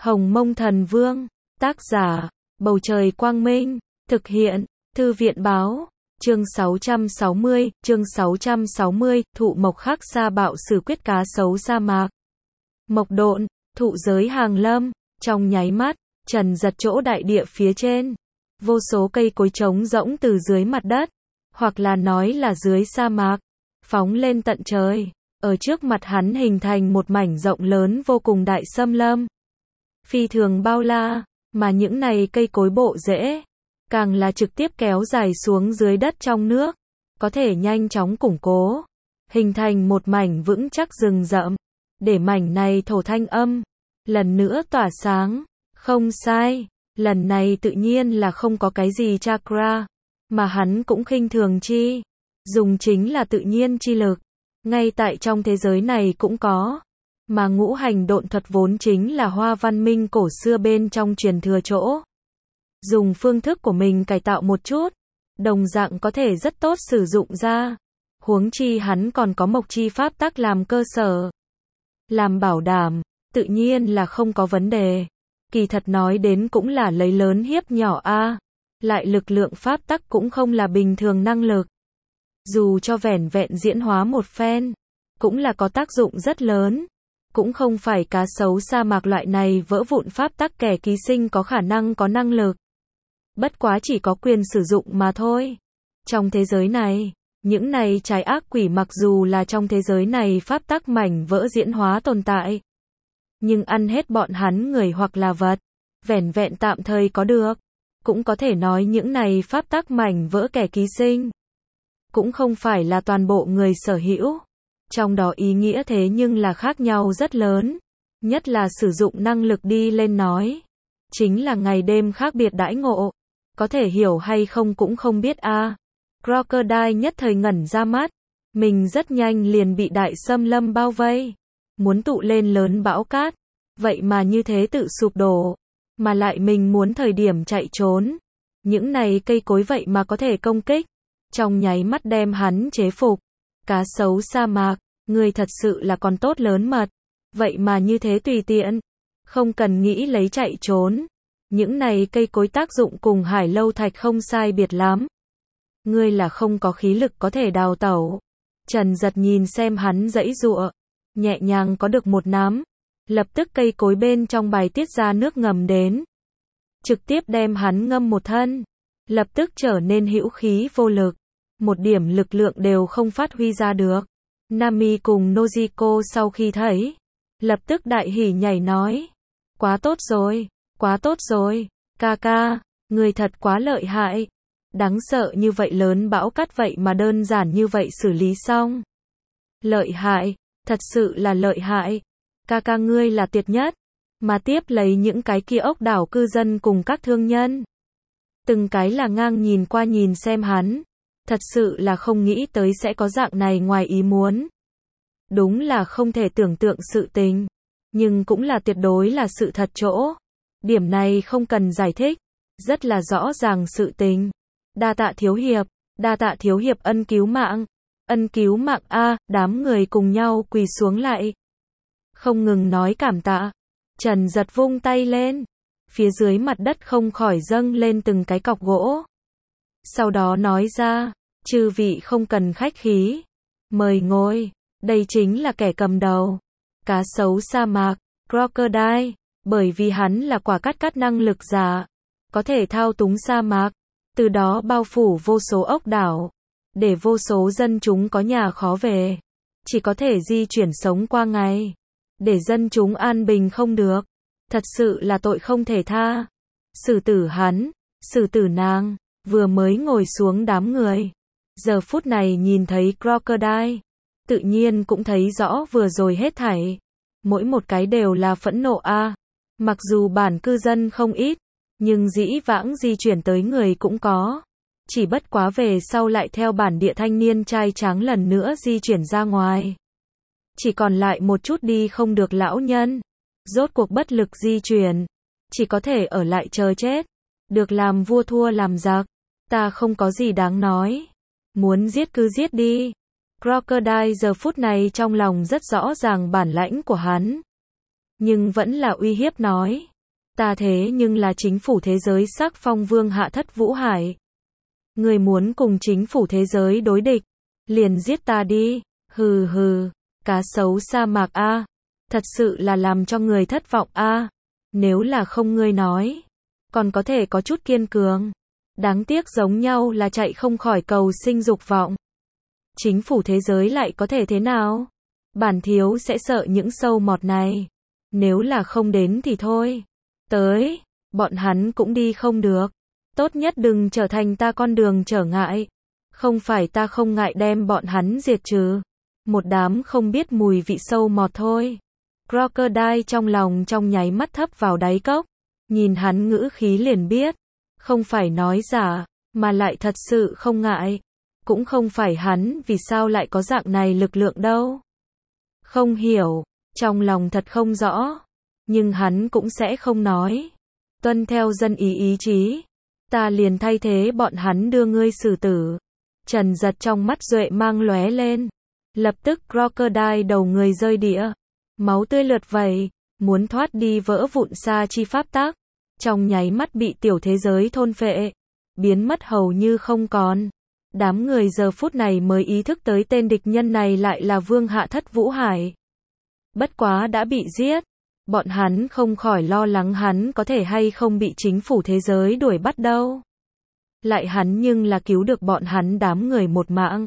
Hồng Mông Thần Vương, tác giả, Bầu Trời Quang Minh, thực hiện, Thư viện Báo, chương 660, thụ mộc khắc sa bạo xử quyết cá sấu sa mạc. Mộc độn, thụ giới hàng lâm, trong nháy mắt, Trần Giật chỗ đại địa phía trên. Vô số cây cối trống rỗng từ dưới mặt đất, hoặc là nói là dưới sa mạc, phóng lên tận trời. Ở trước mặt hắn hình thành một mảnh rộng lớn vô cùng đại xâm lâm. Phi thường bao la, mà những này cây cối bộ rễ, càng là trực tiếp kéo dài xuống dưới đất trong nước, có thể nhanh chóng củng cố, hình thành một mảnh vững chắc rừng rậm, để mảnh này thổ thanh âm, lần nữa tỏa sáng. Không sai, lần này tự nhiên là không có cái gì chakra, mà hắn cũng khinh thường chi, dùng chính là tự nhiên chi lực. Ngay tại trong thế giới này cũng có, mà ngũ hành độn thuật vốn chính là Hoa văn minh cổ xưa bên trong truyền thừa chỗ. Dùng phương thức của mình cải tạo một chút, đồng dạng có thể rất tốt sử dụng ra. Huống chi hắn còn có mộc chi pháp tắc làm cơ sở, làm bảo đảm, tự nhiên là không có vấn đề. Kỳ thật nói đến cũng là lấy lớn hiếp nhỏ a, lại lực lượng pháp tắc cũng không là bình thường năng lực. Dù cho vẻn vẹn diễn hóa một phen, cũng là có tác dụng rất lớn. Cũng không phải cá sấu sa mạc loại này vỡ vụn pháp tắc kẻ ký sinh có khả năng có năng lực. Bất quá chỉ có quyền sử dụng mà thôi. Trong thế giới này, những này trái ác quỷ mặc dù là trong thế giới này pháp tắc mảnh vỡ diễn hóa tồn tại, nhưng ăn hết bọn hắn người hoặc là vật, vẻn vẹn tạm thời có được. Cũng có thể nói những này pháp tắc mảnh vỡ kẻ ký sinh, cũng không phải là toàn bộ người sở hữu. Trong đó ý nghĩa thế nhưng là khác nhau rất lớn. Nhất là sử dụng năng lực đi lên nói, chính là ngày đêm khác biệt đãi ngộ. Có thể hiểu hay không cũng không biết a. Crocodile nhất thời ngẩn ra mắt. Mình rất nhanh liền bị đại xâm lâm bao vây. Muốn tụ lên lớn bão cát. Vậy mà như thế tự sụp đổ. Mà lại mình muốn thời điểm chạy trốn. Những này cây cối vậy mà có thể công kích. Trong nháy mắt đem hắn chế phục. Cá sấu sa mạc, người thật sự là còn tốt lớn mật. Vậy mà như thế tùy tiện. Không cần nghĩ lấy chạy trốn. Những này cây cối tác dụng cùng hải lâu thạch không sai biệt lắm. Ngươi là không có khí lực có thể đào tẩu. Trần Giật nhìn xem hắn giãy giụa, nhẹ nhàng có được một nắm. Lập tức cây cối bên trong bài tiết ra nước ngầm đến. Trực tiếp đem hắn ngâm một thân. Lập tức trở nên hữu khí vô lực. Một điểm lực lượng đều không phát huy ra được. Nami cùng Nojiko sau khi thấy, lập tức đại hỉ nhảy nói. Quá tốt rồi, ca ca, người thật quá lợi hại. Đáng sợ như vậy lớn bão cát vậy mà đơn giản như vậy xử lý xong. Lợi hại, thật sự là lợi hại. Ca ca ngươi là tuyệt nhất. Mà tiếp lấy những cái kia ốc đảo cư dân cùng các thương nhân. Từng cái là ngang nhìn qua nhìn xem hắn. Thật sự là không nghĩ tới sẽ có dạng này ngoài ý muốn. Đúng là không thể tưởng tượng sự tình. Nhưng cũng là tuyệt đối là sự thật chỗ. Điểm này không cần giải thích. Rất là rõ ràng sự tình. Đa tạ thiếu hiệp ân cứu mạng. Ân cứu mạng a, đám người cùng nhau quỳ xuống lại. Không ngừng nói cảm tạ. Trần Giật vung tay lên. Phía dưới mặt đất không khỏi dâng lên từng cái cọc gỗ. Sau đó nói ra, chư vị không cần khách khí. Mời ngồi, đây chính là kẻ cầm đầu. Cá sấu sa mạc, Crocodile, bởi vì hắn là quả cắt năng lực giả. Có thể thao túng sa mạc, từ đó bao phủ vô số ốc đảo. Để vô số dân chúng có nhà khó về. Chỉ có thể di chuyển sống qua ngày. Để dân chúng an bình không được. Thật sự là tội không thể tha. Xử tử hắn, xử tử nàng. Vừa mới ngồi xuống đám người. Giờ phút này nhìn thấy Crocodile. Tự nhiên cũng thấy rõ vừa rồi hết thảy. Mỗi một cái đều là phẫn nộ a. Mặc dù bản cư dân không ít. Nhưng dĩ vãng di chuyển tới người cũng có. Chỉ bất quá về sau lại theo bản địa thanh niên trai tráng lần nữa di chuyển ra ngoài. Chỉ còn lại một chút đi không được lão nhân. Rốt cuộc bất lực di chuyển. Chỉ có thể ở lại chờ chết. Được làm vua thua làm giặc. Ta không có gì đáng nói. Muốn giết cứ giết đi. Crocodile giờ phút này trong lòng rất rõ ràng bản lãnh của hắn. Nhưng vẫn là uy hiếp nói. Ta thế nhưng là chính phủ thế giới sắc phong vương hạ thất Vũ Hải. Người muốn cùng chính phủ thế giới đối địch, liền giết ta đi, hừ hừ, cá sấu sa mạc a, thật sự là làm cho người thất vọng a. Nếu là không ngươi nói, còn có thể có chút kiên cường. Đáng tiếc giống nhau là chạy không khỏi cầu sinh dục vọng. Chính phủ thế giới lại có thể thế nào? Bản thiếu sẽ sợ những sâu mọt này. Nếu là không đến thì thôi. Tới, bọn hắn cũng đi không được. Tốt nhất đừng trở thành ta con đường trở ngại. Không phải ta không ngại đem bọn hắn diệt trừ. Một đám không biết mùi vị sâu mọt thôi. Crocodile trong lòng trong nháy mắt thấp vào đáy cốc. Nhìn hắn ngữ khí liền biết. Không phải nói giả, mà lại thật sự không ngại. Cũng không phải hắn vì sao lại có dạng này lực lượng đâu. Không hiểu, trong lòng thật không rõ. Nhưng hắn cũng sẽ không nói. Tuân theo dân ý chí. Ta liền thay thế bọn hắn đưa ngươi xử tử. Trần Giật trong mắt duệ mang lóe lên. Lập tức Crocodile đầu người rơi địa. Máu tươi lượt vẩy, muốn thoát đi vỡ vụn sa chi pháp tắc. Trong nháy mắt bị tiểu thế giới thôn phệ. Biến mất hầu như không còn. Đám người giờ phút này mới ý thức tới tên địch nhân này lại là vương hạ thất Vũ Hải. Bất quá đã bị giết. Bọn hắn không khỏi lo lắng hắn có thể hay không bị chính phủ thế giới đuổi bắt đâu. Lại hắn nhưng là cứu được bọn hắn đám người một mạng.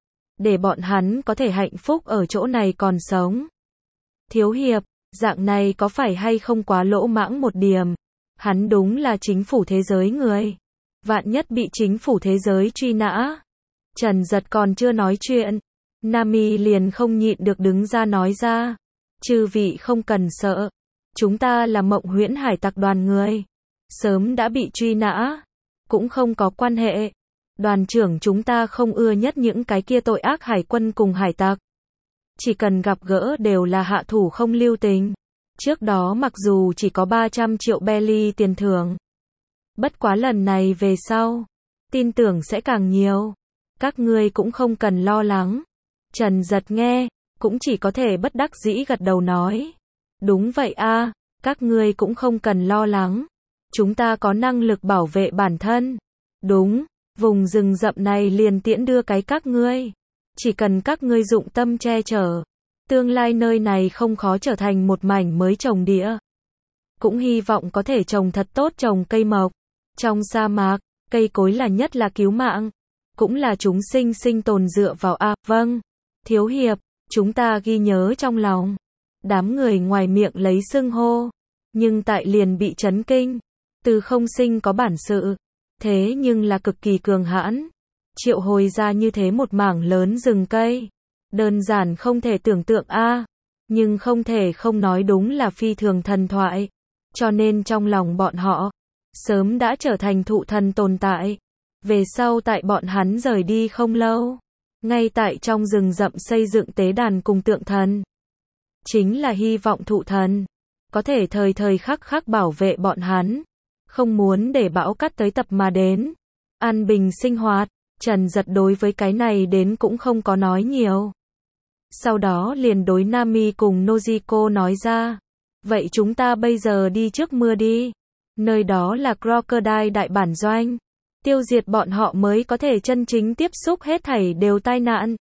Để bọn hắn có thể hạnh phúc ở chỗ này còn sống. Thiếu hiệp, dạng này có phải hay không quá lỗ mãng một điểm. Hắn đúng là chính phủ thế giới người. Vạn nhất bị chính phủ thế giới truy nã. Trần Giật còn chưa nói chuyện. Nami liền không nhịn được đứng ra nói ra. Chư vị không cần sợ. Chúng ta là Mộng Huyễn Hải Tặc đoàn người. Sớm đã bị truy nã. Cũng không có quan hệ. Đoàn trưởng chúng ta không ưa nhất những cái kia tội ác hải quân cùng hải tặc. Chỉ cần gặp gỡ đều là hạ thủ không lưu tình. Trước đó mặc dù chỉ có 300 triệu belly tiền thưởng. Bất quá lần này về sau. Tin tưởng sẽ càng nhiều. Các ngươi cũng không cần lo lắng. Trần Giật nghe. Cũng chỉ có thể bất đắc dĩ gật đầu nói. Đúng vậy a, các ngươi cũng không cần lo lắng. Chúng ta có năng lực bảo vệ bản thân. Đúng, vùng rừng rậm này liền tiễn đưa cái các ngươi. Chỉ cần các ngươi dụng tâm che chở. Tương lai nơi này không khó trở thành một mảnh mới trồng địa. Cũng hy vọng có thể trồng thật tốt trồng cây mộc. Trong sa mạc, cây cối là nhất là cứu mạng. Cũng là chúng sinh sinh tồn dựa vào vâng, thiếu hiệp, chúng ta ghi nhớ trong lòng. Đám người ngoài miệng lấy xưng hô. Nhưng tại liền bị chấn kinh. Từ không sinh có bản sự. Thế nhưng là cực kỳ cường hãn. Triệu hồi ra như thế một mảng lớn rừng cây. Đơn giản không thể tưởng tượng nhưng không thể không nói đúng là phi thường thần thoại. Cho nên trong lòng bọn họ, sớm đã trở thành thụ thần tồn tại. Về sau tại bọn hắn rời đi không lâu. Ngay tại trong rừng rậm xây dựng tế đàn cùng tượng thần. Chính là hy vọng thụ thần. Có thể thời thời khắc khắc bảo vệ bọn hắn. Không muốn để bão cát tới tập mà đến. An bình sinh hoạt. Trần Giật đối với cái này đến cũng không có nói nhiều. Sau đó liền đối Nami cùng Nojiko nói ra. Vậy chúng ta bây giờ đi trước mưa đi. Nơi đó là Crocodile đại bản doanh. Tiêu diệt bọn họ mới có thể chân chính tiếp xúc hết thảy đều tai nạn.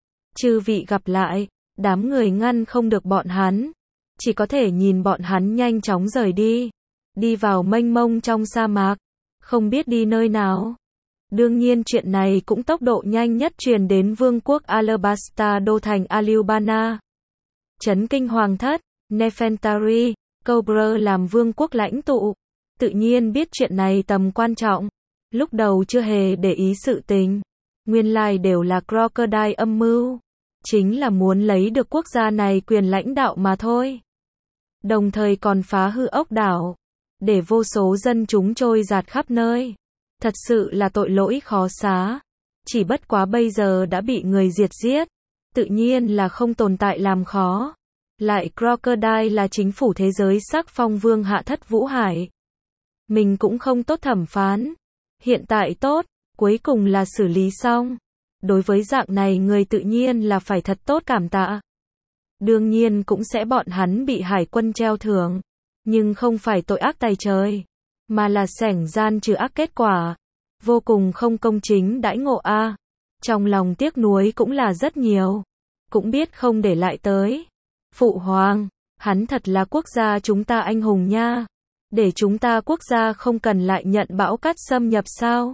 Chư vị gặp lại. Đám người ngăn không được bọn hắn. Chỉ có thể nhìn bọn hắn nhanh chóng rời đi. Đi vào mênh mông trong sa mạc. Không biết đi nơi nào. Đương nhiên chuyện này cũng tốc độ nhanh nhất truyền đến vương quốc Alabasta đô thành Alubana. Chấn kinh hoàng thất, Nefertari, Cobra làm vương quốc lãnh tụ. Tự nhiên biết chuyện này tầm quan trọng. Lúc đầu chưa hề để ý sự tình. Nguyên lai đều là Crocodile âm mưu. Chính là muốn lấy được quốc gia này quyền lãnh đạo mà thôi. Đồng thời còn phá hư ốc đảo. Để vô số dân chúng trôi dạt khắp nơi. Thật sự là tội lỗi khó xá. Chỉ bất quá bây giờ đã bị người diệt giết. Tự nhiên là không tồn tại làm khó. Lại Crocodile là chính phủ thế giới sắc phong vương hạ thất Vũ Hải. Mình cũng không tốt thẩm phán. Hiện tại tốt, cuối cùng là xử lý xong. Đối với dạng này người tự nhiên là phải thật tốt cảm tạ. Đương nhiên cũng sẽ bọn hắn bị hải quân treo thưởng. Nhưng không phải tội ác tày trời, mà là sẻng gian trừ ác kết quả. Vô cùng không công chính đãi ngộ a. Trong lòng tiếc nuối cũng là rất nhiều. Cũng biết không để lại tới. Phụ hoàng, hắn thật là quốc gia chúng ta anh hùng nha. Để chúng ta quốc gia không cần lại nhận bão cát xâm nhập sao?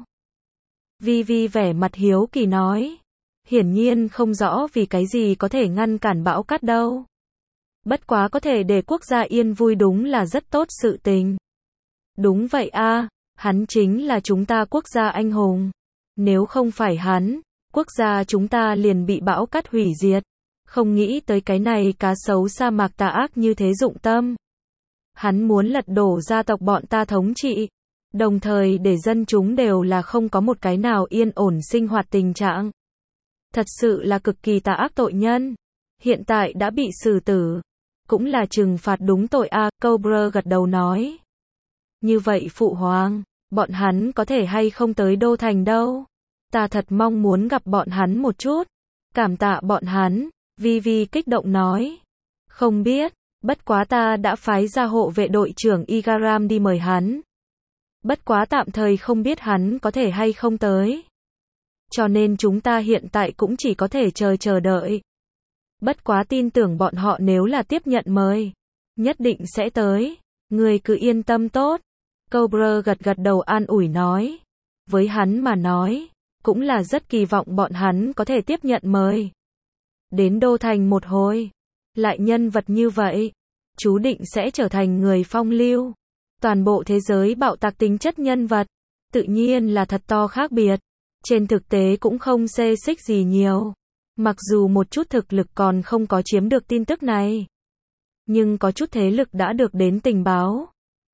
Vi Vi vẻ mặt hiếu kỳ nói. Hiển nhiên không rõ vì cái gì có thể ngăn cản bão cát đâu. Bất quá có thể để quốc gia yên vui đúng là rất tốt sự tình. Đúng vậy a, hắn chính là chúng ta quốc gia anh hùng. Nếu không phải hắn, quốc gia chúng ta liền bị bão cát hủy diệt. Không nghĩ tới cái này cá sấu sa mạc tà ác như thế dụng tâm. Hắn muốn lật đổ gia tộc bọn ta thống trị, đồng thời để dân chúng đều là không có một cái nào yên ổn sinh hoạt tình trạng. Thật sự là cực kỳ tà ác tội nhân. Hiện tại đã bị xử tử, cũng là trừng phạt đúng tội a. Cobra gật đầu nói. Như vậy phụ hoàng, bọn hắn có thể hay không tới đô thành đâu. Ta thật mong muốn gặp bọn hắn một chút. Cảm tạ bọn hắn, Vi Vi kích động nói. Không biết, bất quá ta đã phái ra hộ vệ đội trưởng Igaram đi mời hắn. Bất quá tạm thời không biết hắn có thể hay không tới. Cho nên chúng ta hiện tại cũng chỉ có thể chờ đợi. Bất quá tin tưởng bọn họ nếu là tiếp nhận mời, nhất định sẽ tới. Người cứ yên tâm tốt. Cobra gật đầu an ủi nói. Với hắn mà nói, cũng là rất kỳ vọng bọn hắn có thể tiếp nhận mời. Đến đô thành một hồi, lại nhân vật như vậy, chú định sẽ trở thành người phong lưu. Toàn bộ thế giới bạo tạc tính chất nhân vật, tự nhiên là thật to khác biệt. Trên thực tế cũng không xê xích gì nhiều. Mặc dù một chút thực lực còn không có chiếm được tin tức này, nhưng có chút thế lực đã được đến tình báo.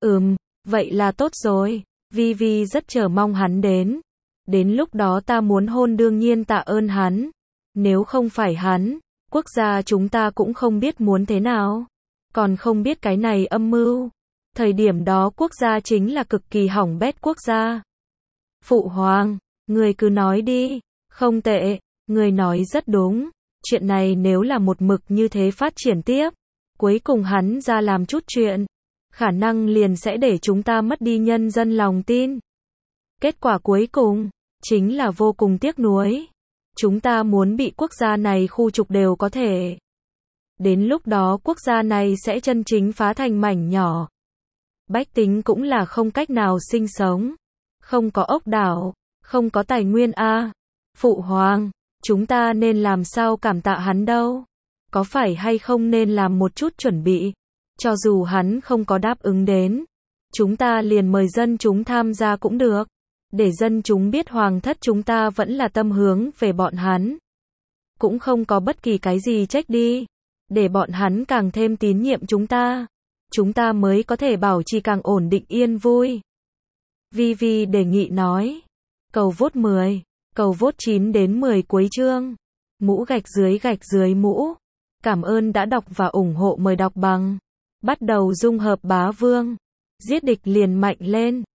Vậy là tốt rồi. Vi Vi rất chờ mong hắn đến. Đến lúc đó ta muốn hôn đương nhiên tạ ơn hắn. Nếu không phải hắn, quốc gia chúng ta cũng không biết muốn thế nào. Còn không biết cái này âm mưu. Thời điểm đó quốc gia chính là cực kỳ hỏng bét quốc gia. Phụ hoàng, người cứ nói đi. Không tệ, người nói rất đúng. Chuyện này nếu là một mực như thế phát triển tiếp, cuối cùng hắn ra làm chút chuyện, khả năng liền sẽ để chúng ta mất đi nhân dân lòng tin. Kết quả cuối cùng, chính là vô cùng tiếc nuối. Chúng ta muốn bị quốc gia này khu trục đều có thể. Đến lúc đó quốc gia này sẽ chân chính phá thành mảnh nhỏ. Bách tính cũng là không cách nào sinh sống. Không có ốc đảo, không có tài nguyên a. Phụ hoàng, chúng ta nên làm sao cảm tạ hắn đâu? Có phải hay không nên làm một chút chuẩn bị? Cho dù hắn không có đáp ứng đến, chúng ta liền mời dân chúng tham gia cũng được. Để dân chúng biết hoàng thất chúng ta vẫn là tâm hướng về bọn hắn. Cũng không có bất kỳ cái gì trách đi. Để bọn hắn càng thêm tín nhiệm chúng ta. Chúng ta mới có thể bảo trì càng ổn định yên vui. Vi Vi đề nghị nói. Cầu vote 10, cầu vote 9 đến 10 cuối chương. Mũ gạch dưới mũ. Cảm ơn đã đọc và ủng hộ, mời đọc bằng. Bắt đầu dung hợp bá vương. Giết địch liền mạnh lên.